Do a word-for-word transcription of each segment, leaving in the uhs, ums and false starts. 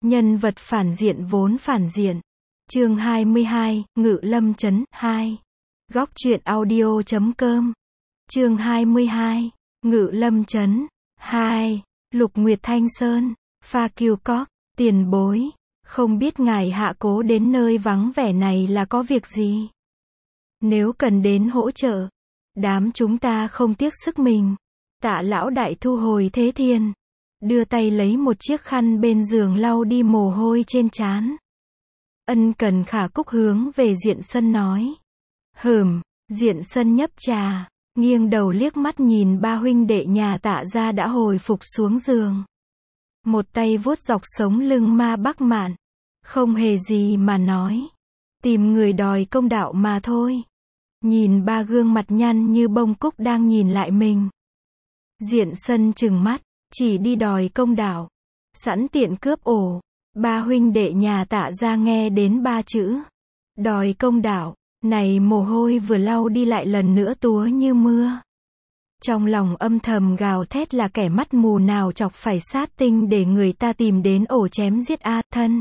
Nhân vật phản diện vốn phản diện. Chương hai mươi hai, Ngự Lâm Trấn, hai. Góc truyện audio chấm com. Chương hai mươi hai, Ngự Lâm Trấn, hai. Lục Nguyệt Thanh Sơn, Pha Kiêu Cóc, tiền bối, không biết ngài hạ cố đến nơi vắng vẻ này là có việc gì? Nếu cần đến hỗ trợ, đám chúng ta không tiếc sức mình. Tạ lão đại thu hồi thế thiên, đưa tay lấy một chiếc khăn bên giường lau đi mồ hôi trên trán. Ân cần khả cúc hướng về Diện Sân nói. Hừm, Diện Sân nhấp trà, nghiêng đầu liếc mắt nhìn ba huynh đệ nhà Tạ gia đã hồi phục xuống giường. Một tay vuốt dọc sống lưng Ma Bắc Mạn, không hề gì mà nói. Tìm người đòi công đạo mà thôi. Nhìn ba gương mặt nhăn như bông cúc đang nhìn lại mình. Diện Sân trừng mắt, chỉ đi đòi công đạo, sẵn tiện cướp ổ. Ba huynh đệ nhà Tạ gia nghe đến ba chữ đòi công đạo, này mồ hôi vừa lau đi lại lần nữa túa như mưa. Trong lòng âm thầm gào thét là kẻ mắt mù nào chọc phải sát tinh để người ta tìm đến ổ chém giết a thân.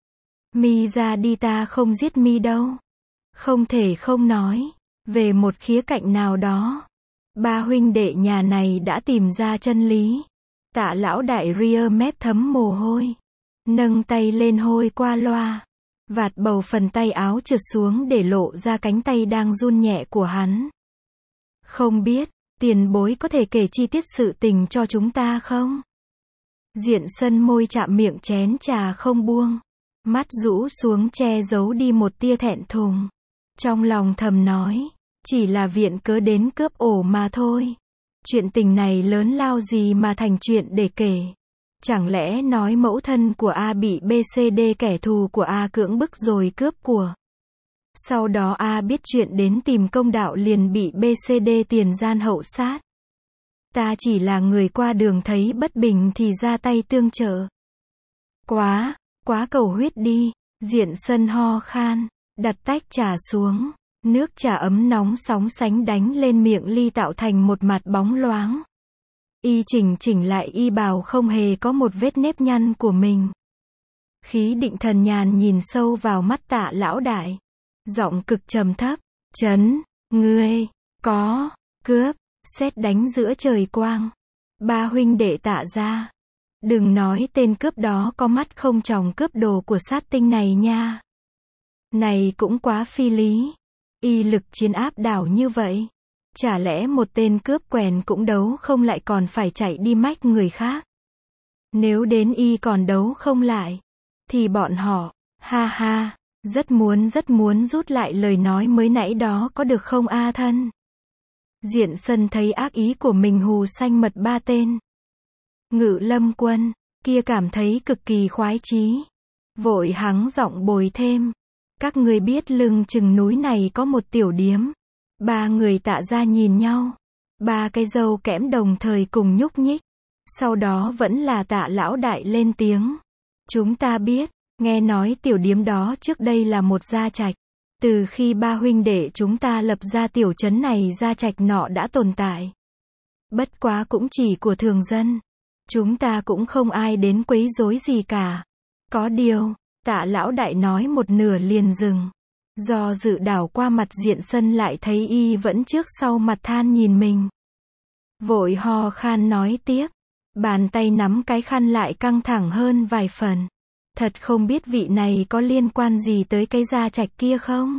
Mi ra đi, ta không giết mi đâu. Không thể không nói, về một khía cạnh nào đó, ba huynh đệ nhà này đã tìm ra chân lý. Tạ lão đại ria mép thấm mồ hôi, nâng tay lên hôi qua loa, vạt bầu phần tay áo trượt xuống để lộ ra cánh tay đang run nhẹ của hắn. Không biết, tiền bối có thể kể chi tiết sự tình cho chúng ta không? Diện Sân môi chạm miệng chén trà không buông, mắt rũ xuống che giấu đi một tia thẹn thùng. Trong lòng thầm nói, chỉ là viện cớ đến cướp ổ mà thôi. Chuyện tình này lớn lao gì mà thành chuyện để kể. Chẳng lẽ nói mẫu thân của A bị bê xê đê kẻ thù của A cưỡng bức rồi cướp của. Sau đó A biết chuyện đến tìm công đạo liền bị bê xê đê tiền gian hậu sát. Ta chỉ là người qua đường thấy bất bình thì ra tay tương trợ. Quá, quá cầu huyết đi. Diện Sân ho khan, đặt tách trà xuống. Nước trà ấm nóng sóng sánh đánh lên miệng ly tạo thành một mặt bóng loáng. Y chỉnh chỉnh lại y bào không hề có một vết nếp nhăn của mình. Khí định thần nhàn nhìn sâu vào mắt Tạ lão đại. Giọng cực trầm thấp, Trấn, ngươi, có, cướp, sét đánh giữa trời quang. Ba huynh đệ Tạ gia, đừng nói tên cướp đó có mắt không tròng cướp đồ của sát tinh này nha. Này cũng quá phi lý. Y lực chiến áp đảo như vậy. Chả lẽ một tên cướp quèn cũng đấu không lại còn phải chạy đi mách người khác? Nếu đến y còn đấu không lại, thì bọn họ, ha ha, rất muốn rất muốn rút lại lời nói mới nãy đó có được không a thân? Diện Sân thấy ác ý của mình hù xanh mật ba tên. Ngự Lâm Quân, kia cảm thấy cực kỳ khoái chí. Vội hắng giọng bồi thêm. Các người biết lưng chừng núi này có một tiểu điếm. Ba người Tạ gia nhìn nhau. Ba cái râu kẽm đồng thời cùng nhúc nhích. Sau đó vẫn là Tạ lão đại lên tiếng. Chúng ta biết, nghe nói tiểu điếm đó trước đây là một gia trạch. Từ khi ba huynh đệ chúng ta lập ra tiểu trấn này gia trạch nọ đã tồn tại. Bất quá cũng chỉ của thường dân. Chúng ta cũng không ai đến quấy rối gì cả. Có điều, Tạ lão đại nói một nửa liền dừng. Do dự đảo qua mặt Diện Sân lại thấy y vẫn trước sau mặt than nhìn mình. Vội ho khan nói tiếp. Bàn tay nắm cái khăn lại căng thẳng hơn vài phần. Thật không biết vị này có liên quan gì tới cái gia trạch kia không?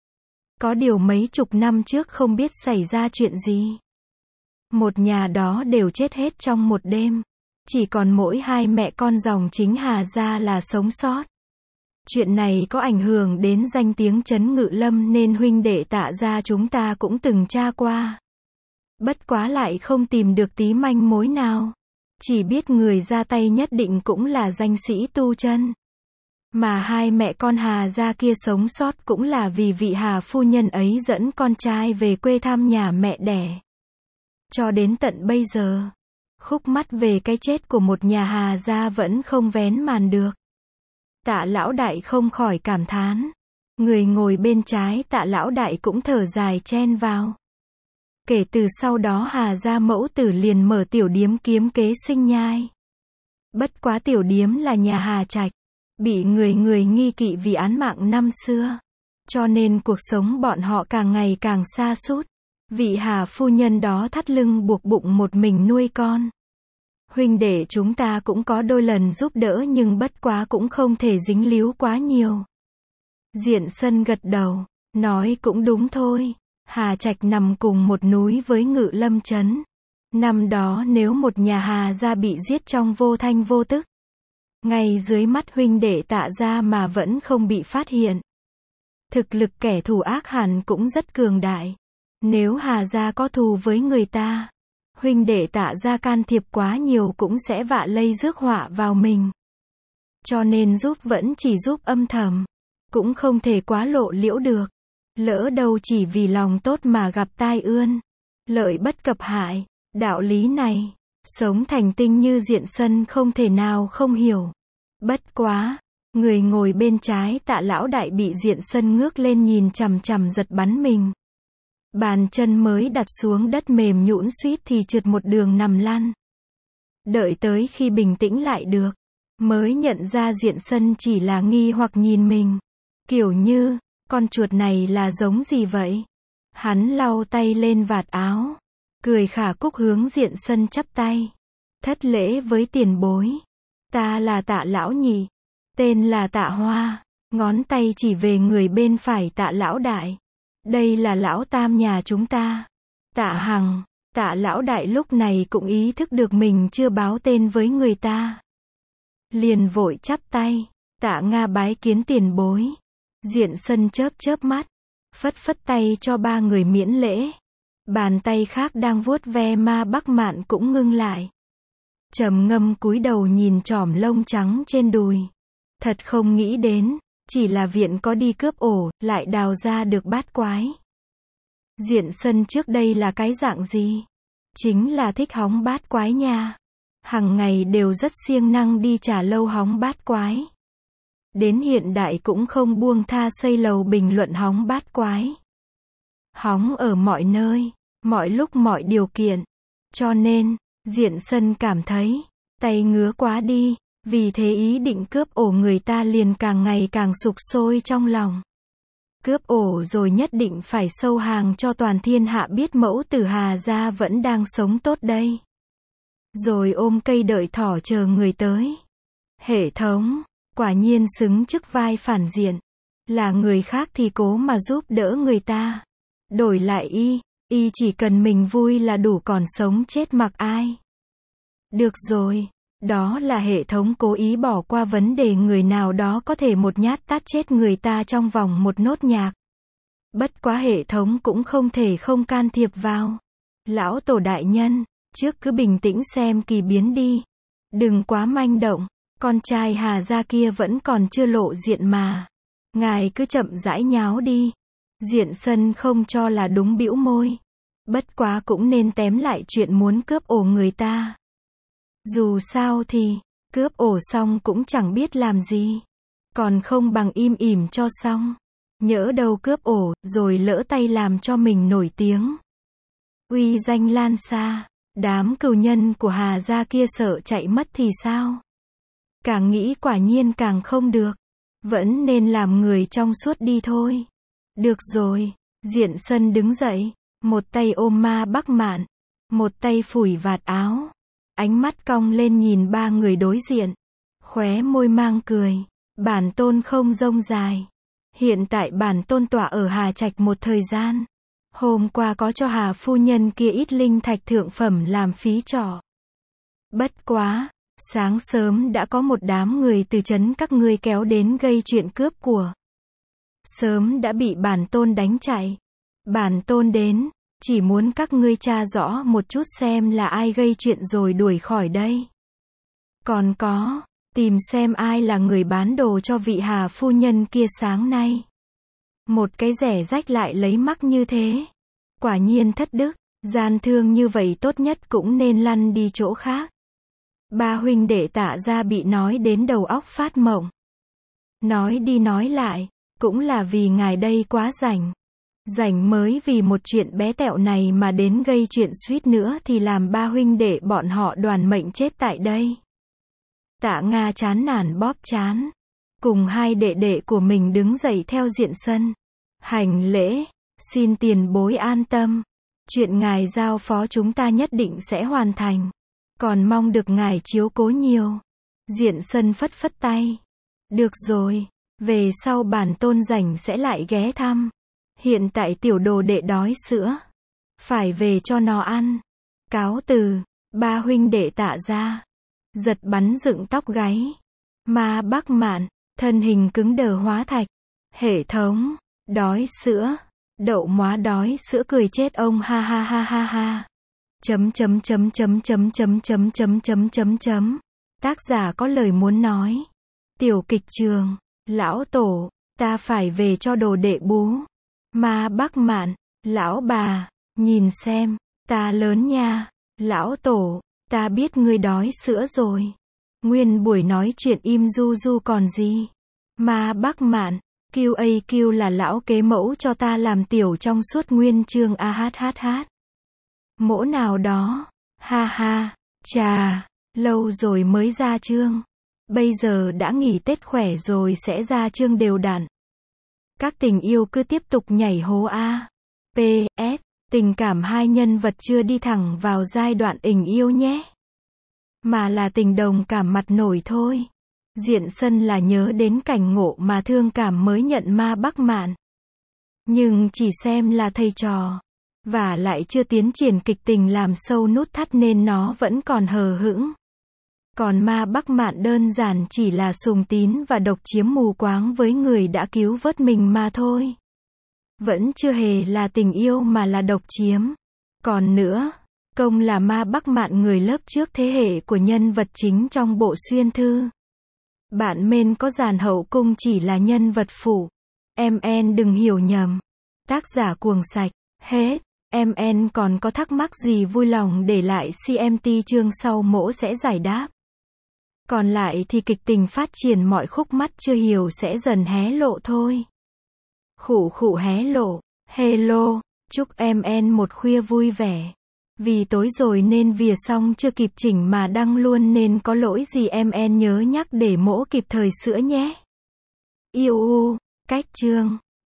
Có điều mấy chục năm trước không biết xảy ra chuyện gì. Một nhà đó đều chết hết trong một đêm. Chỉ còn mỗi hai mẹ con dòng chính Hà gia là sống sót. Chuyện này có ảnh hưởng đến danh tiếng trấn Ngự Lâm nên huynh đệ Tạ gia chúng ta cũng từng tra qua. Bất quá lại không tìm được tí manh mối nào. Chỉ biết người ra tay nhất định cũng là danh sĩ tu chân. Mà hai mẹ con Hà gia kia sống sót cũng là vì vị Hà phu nhân ấy dẫn con trai về quê thăm nhà mẹ đẻ. Cho đến tận bây giờ, khúc mắc về cái chết của một nhà Hà gia vẫn không vén màn được. Tạ lão đại không khỏi cảm thán. Người ngồi bên trái Tạ lão đại cũng thở dài chen vào. Kể từ sau đó Hà gia mẫu tử liền mở tiểu điếm kiếm kế sinh nhai. Bất quá tiểu điếm là nhà Hà trạch. bị người người nghi kỵ vì án mạng năm xưa. Cho nên cuộc sống bọn họ càng ngày càng sa sút. Vị Hà phu nhân đó thắt lưng buộc bụng một mình nuôi con. Huynh đệ chúng ta cũng có đôi lần giúp đỡ nhưng bất quá cũng không thể dính líu quá nhiều. Diện Sân gật đầu, nói cũng đúng thôi. Hà Trạch nằm cùng một núi với Ngự Lâm trấn. Năm đó nếu một nhà Hà gia bị giết trong vô thanh vô tức, ngay dưới mắt huynh đệ Tạ gia mà vẫn không bị phát hiện, thực lực kẻ thù ác hẳn cũng rất cường đại. Nếu Hà gia có thù với người ta, huynh đệ Tạ gia can thiệp quá nhiều cũng sẽ vạ lây rước họa vào mình. Cho nên giúp vẫn chỉ giúp âm thầm, cũng không thể quá lộ liễu được. Lỡ đâu chỉ vì lòng tốt mà gặp tai ương, lợi bất cập hại. Đạo lý này, sống thành tinh như Diện Sân không thể nào không hiểu. Bất quá, người ngồi bên trái Tạ lão đại bị Diện Sân ngước lên nhìn chằm chằm giật bắn mình. Bàn chân mới đặt xuống đất mềm nhũn suýt thì trượt một đường nằm lăn. Đợi tới khi bình tĩnh lại được, mới nhận ra Diện Sân chỉ là nghi hoặc nhìn mình. Kiểu như, con chuột này là giống gì vậy? Hắn lau tay lên vạt áo, cười khả cúc hướng Diện Sân chắp tay. Thất lễ với tiền bối. Ta là Tạ lão nhị. Tên là Tạ Hoa. Ngón tay chỉ về người bên phải Tạ lão đại. Đây là lão tam nhà chúng ta. Tạ Hằng. Tạ lão đại lúc này cũng ý thức được mình chưa báo tên với người ta. Liền vội chắp tay. Tạ Nga bái kiến tiền bối. Diện Sân chớp chớp mắt, phất phất tay cho ba người miễn lễ. Bàn tay khác đang vuốt ve Ma Bắc Mạn cũng ngưng lại. Trầm ngâm cúi đầu nhìn chòm lông trắng trên đùi. Thật không nghĩ đến, chỉ là viện có đi cướp ổ, lại đào ra được bát quái. Diện Sân trước đây là cái dạng gì? Chính là thích hóng bát quái nha. Hằng ngày đều rất siêng năng đi trả lâu hóng bát quái. Đến hiện đại cũng không buông tha xây lầu bình luận hóng bát quái. Hóng ở mọi nơi, mọi lúc mọi điều kiện. Cho nên, Diện Sân cảm thấy, tay ngứa quá đi, vì thế ý định cướp ổ người ta liền càng ngày càng sục sôi trong lòng. Cướp ổ rồi nhất định phải sâu hàng cho toàn thiên hạ biết mẫu tử Hà gia vẫn đang sống tốt đây. Rồi ôm cây đợi thỏ chờ người tới. Hệ thống, quả nhiên xứng chức vai phản diện. Là người khác thì cố mà giúp đỡ người ta. Đổi lại y, y chỉ cần mình vui là đủ, còn sống chết mặc ai. Được rồi, đó là hệ thống cố ý bỏ qua vấn đề người nào đó có thể một nhát tát chết người ta trong vòng một nốt nhạc. Bất quá hệ thống cũng không thể không can thiệp vào. Lão tổ đại nhân, trước cứ bình tĩnh xem kỳ biến đi. Đừng quá manh động, con trai Hà gia kia vẫn còn chưa lộ diện mà. Ngài cứ chậm rãi nháo đi. Diện Sân không cho là đúng, bĩu môi. Bất quá cũng nên tém lại chuyện muốn cướp ổ người ta. Dù sao thì, cướp ổ xong cũng chẳng biết làm gì. Còn không bằng im ỉm cho xong. Nhỡ đâu cướp ổ, rồi lỡ tay làm cho mình nổi tiếng. Uy danh lan xa, đám cừu nhân của Hà gia kia sợ chạy mất thì sao? Càng nghĩ quả nhiên càng không được. Vẫn nên làm người trong suốt đi thôi. Được rồi, Diện Sân đứng dậy, một tay ôm Ma Bắc Mạn, một tay phủi vạt áo. Ánh mắt cong lên nhìn ba người đối diện. Khóe môi mang cười. Bản tôn không rông dài. Hiện tại bản tôn tọa ở Hà Trạch một thời gian. Hôm qua có cho Hà phu nhân kia ít linh thạch thượng phẩm làm phí trọ. Bất quá, sáng sớm đã có một đám người từ trấn các ngươi kéo đến gây chuyện cướp của. Sớm đã bị bản tôn đánh chạy. Bản tôn đến, chỉ muốn các ngươi tra rõ một chút xem là ai gây chuyện rồi đuổi khỏi đây. Còn có, tìm xem ai là người bán đồ cho vị Hà phu nhân kia sáng nay. Một cái rẻ rách lại lấy mắc như thế. Quả nhiên thất đức, gian thương như vậy tốt nhất cũng nên lăn đi chỗ khác. Ba huynh đệ Tạ gia bị nói đến đầu óc phát mộng. Nói đi nói lại, cũng là vì ngài đây quá rảnh. Rảnh mới vì một chuyện bé tẹo này mà đến gây chuyện suýt nữa thì làm ba huynh đệ bọn họ đoàn mệnh chết tại đây. Tạ Nga chán nản bóp chán. cùng hai đệ đệ của mình đứng dậy theo diện sân. Hành lễ, xin tiền bối an tâm. Chuyện ngài giao phó chúng ta nhất định sẽ hoàn thành. Còn mong được ngài chiếu cố nhiều. Diện sân phất phất tay. Được rồi, về sau bản tôn rảnh sẽ lại ghé thăm. Hiện tại tiểu đồ đệ đói sữa. Phải về cho nó ăn. Cáo từ, ba huynh đệ Tạ ra. Giật bắn dựng tóc gáy. Ma Bắc Mạn, thân hình cứng đờ hóa thạch. Hệ thống, đói sữa. Đậu móa đói sữa cười chết ông ha ha ha ha ha. Chấm chấm chấm chấm chấm chấm chấm chấm chấm chấm chấm. Tác giả có lời muốn nói. Tiểu kịch trường, lão tổ, ta phải về cho đồ đệ bú. Ma Bắc Mạn, lão bà, nhìn xem, ta lớn nha. Lão tổ, ta biết ngươi đói sữa rồi. Nguyên buổi nói chuyện im du du còn gì. Ma Bắc Mạn, quy a quy là lão kế mẫu cho ta làm tiểu trong suốt nguyên chương a hát hát hát. Mỗ nào đó, ha ha, chà, lâu rồi mới ra chương. Bây giờ đã nghỉ Tết khỏe rồi sẽ ra chương đều đặn. Các tình yêu cứ tiếp tục nhảy hố a. pê ét, tình cảm hai nhân vật chưa đi thẳng vào giai đoạn tình yêu nhé. Mà là tình đồng cảm mặt nổi thôi. Diện sân là nhớ đến cảnh ngộ mà thương cảm mới nhận Ma Bắc Mạn. Nhưng chỉ xem là thầy trò. Và lại chưa tiến triển kịch tình làm sâu nút thắt nên nó vẫn còn hờ hững. Còn Ma Bắc Mạn đơn giản chỉ là sùng tín và độc chiếm mù quáng với người đã cứu vớt mình mà thôi. Vẫn chưa hề là tình yêu mà là độc chiếm. Còn nữa, công là Ma Bắc Mạn người lớp trước thế hệ của nhân vật chính trong bộ xuyên thư. Bạn men có dàn hậu cung chỉ là nhân vật phụ. Em en đừng hiểu nhầm. Tác giả cuồng sạch. Hết. Em en còn có thắc mắc gì vui lòng để lại xê em tê chương sau mỗ sẽ giải đáp. Còn lại thì kịch tình phát triển mọi khúc mắt chưa hiểu sẽ dần hé lộ thôi. Khủ khủ hé lộ. Hello. Chúc em en một khuya vui vẻ. Vì tối rồi nên vỉa xong chưa kịp chỉnh mà đăng luôn nên có lỗi gì em en nhớ nhắc để mỗ kịp thời sửa nhé. Yêu u, cách chương.